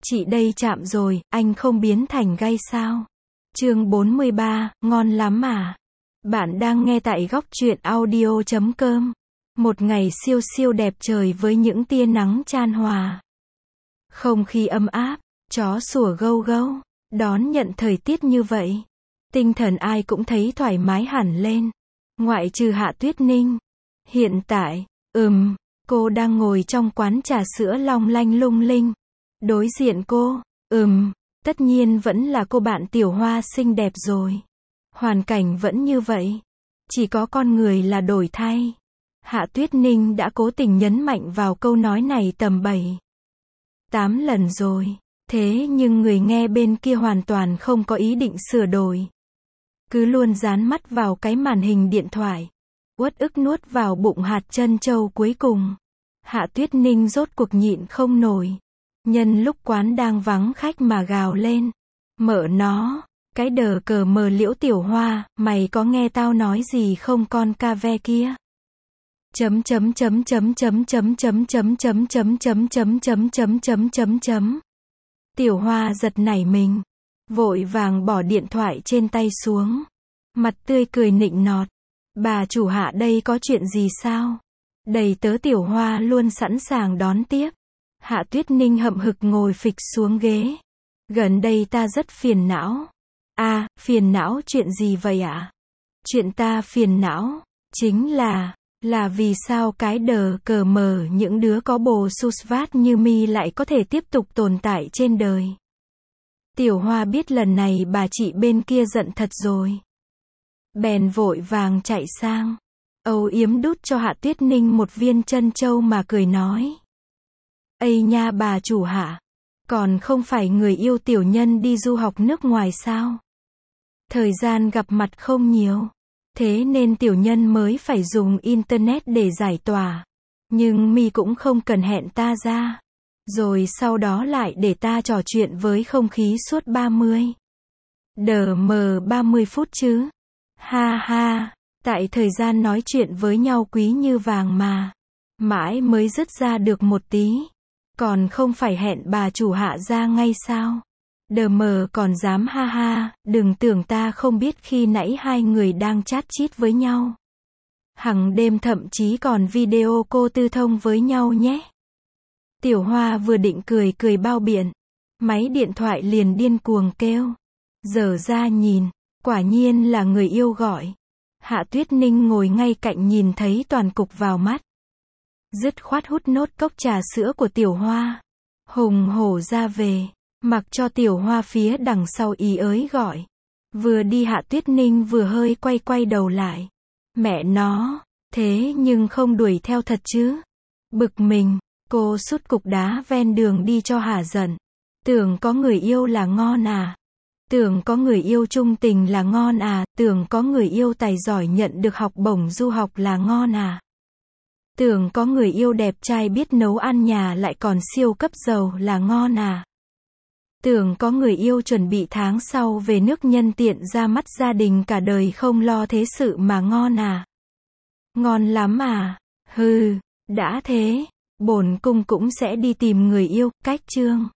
Chị đây chạm rồi, anh không biến thành gay sao? Chương 43, ngon lắm à? Bạn đang nghe tại góc truyện audio.com. Một ngày siêu siêu đẹp trời với những tia nắng chan hòa. Không khí ấm áp, chó sủa gâu gâu, đón nhận thời tiết như vậy. Tinh thần ai cũng thấy thoải mái hẳn lên. Ngoại trừ Hạ Tuyết Ninh. Hiện tại, cô đang ngồi trong quán trà sữa long lanh lung linh. Đối diện cô, tất nhiên vẫn là cô bạn Tiểu Hoa xinh đẹp rồi. Hoàn cảnh vẫn như vậy. Chỉ có con người là đổi thay. Hạ Tuyết Ninh đã cố tình nhấn mạnh vào câu nói này tầm 7-8 lần rồi. Thế nhưng người nghe bên kia hoàn toàn không có ý định sửa đổi. Cứ luôn dán mắt vào cái màn hình điện thoại. Uất ức nuốt vào bụng hạt trân châu cuối cùng. Hạ Tuyết Ninh rốt cuộc nhịn không nổi. Nhân lúc quán đang vắng khách mà gào lên. Mợ nó, cái đờ cờ mờ Liễu Tiểu Hoa, mày có nghe tao nói gì không con ca ve kia? Tiểu Hoa giật nảy mình, vội vàng bỏ điện thoại trên tay xuống, mặt tươi cười nịnh nọt. Bà chủ Hạ đây có chuyện gì sao? Đầy tớ Tiểu Hoa luôn sẵn sàng đón tiếp. Hạ Tuyết Ninh hậm hực ngồi phịch xuống ghế. Gần đây ta rất phiền não. Phiền não chuyện gì vậy ạ? Chuyện ta phiền não, chính là vì sao cái đờ cờ mờ những đứa có bồ susvat như mi lại có thể tiếp tục tồn tại trên đời. Tiểu Hoa biết lần này bà chị bên kia giận thật rồi. Bèn vội vàng chạy sang, âu yếm đút cho Hạ Tuyết Ninh một viên trân châu mà cười nói. Ây nha bà chủ Hạ, còn không phải người yêu tiểu nhân đi du học nước ngoài sao? Thời gian gặp mặt không nhiều, thế nên tiểu nhân mới phải dùng internet để giải tỏa. Nhưng mi cũng không cần hẹn ta ra. Rồi sau đó lại để ta trò chuyện với không khí suốt 30 phút chứ. Ha ha, tại thời gian nói chuyện với nhau quý như vàng mà. Mãi mới dứt ra được một tí. Còn không phải hẹn bà chủ Hạ ra ngay sao? Đờ mờ còn dám ha ha, đừng tưởng ta không biết khi nãy hai người đang chat chít với nhau. Hằng đêm thậm chí còn video cô tư thông với nhau nhé. Tiểu Hoa vừa định cười bao biện. Máy điện thoại liền điên cuồng kêu. Dở ra nhìn, quả nhiên là người yêu gọi. Hạ Tuyết Ninh ngồi ngay cạnh nhìn thấy toàn cục vào mắt. Dứt khoát hút nốt cốc trà sữa của Tiểu Hoa. Hùng hổ ra về, mặc cho Tiểu Hoa phía đằng sau ý ới gọi. Vừa đi Hạ Tuyết Ninh vừa hơi quay đầu lại. Mẹ nó, thế nhưng không đuổi theo thật chứ. Bực mình, cô sút cục đá ven đường đi cho hả giận. Tưởng có người yêu là ngon à? Tưởng có người yêu trung tình là ngon à? Tưởng có người yêu tài giỏi nhận được học bổng du học là ngon à? Tưởng có người yêu đẹp trai biết nấu ăn nhà lại còn siêu cấp giàu là ngon à? Tưởng có người yêu chuẩn bị tháng sau về nước nhân tiện ra mắt gia đình cả đời không lo thế sự mà ngon à? Ngon lắm à? Hừ, đã thế, bổn cung cũng sẽ đi tìm người yêu, cách chương.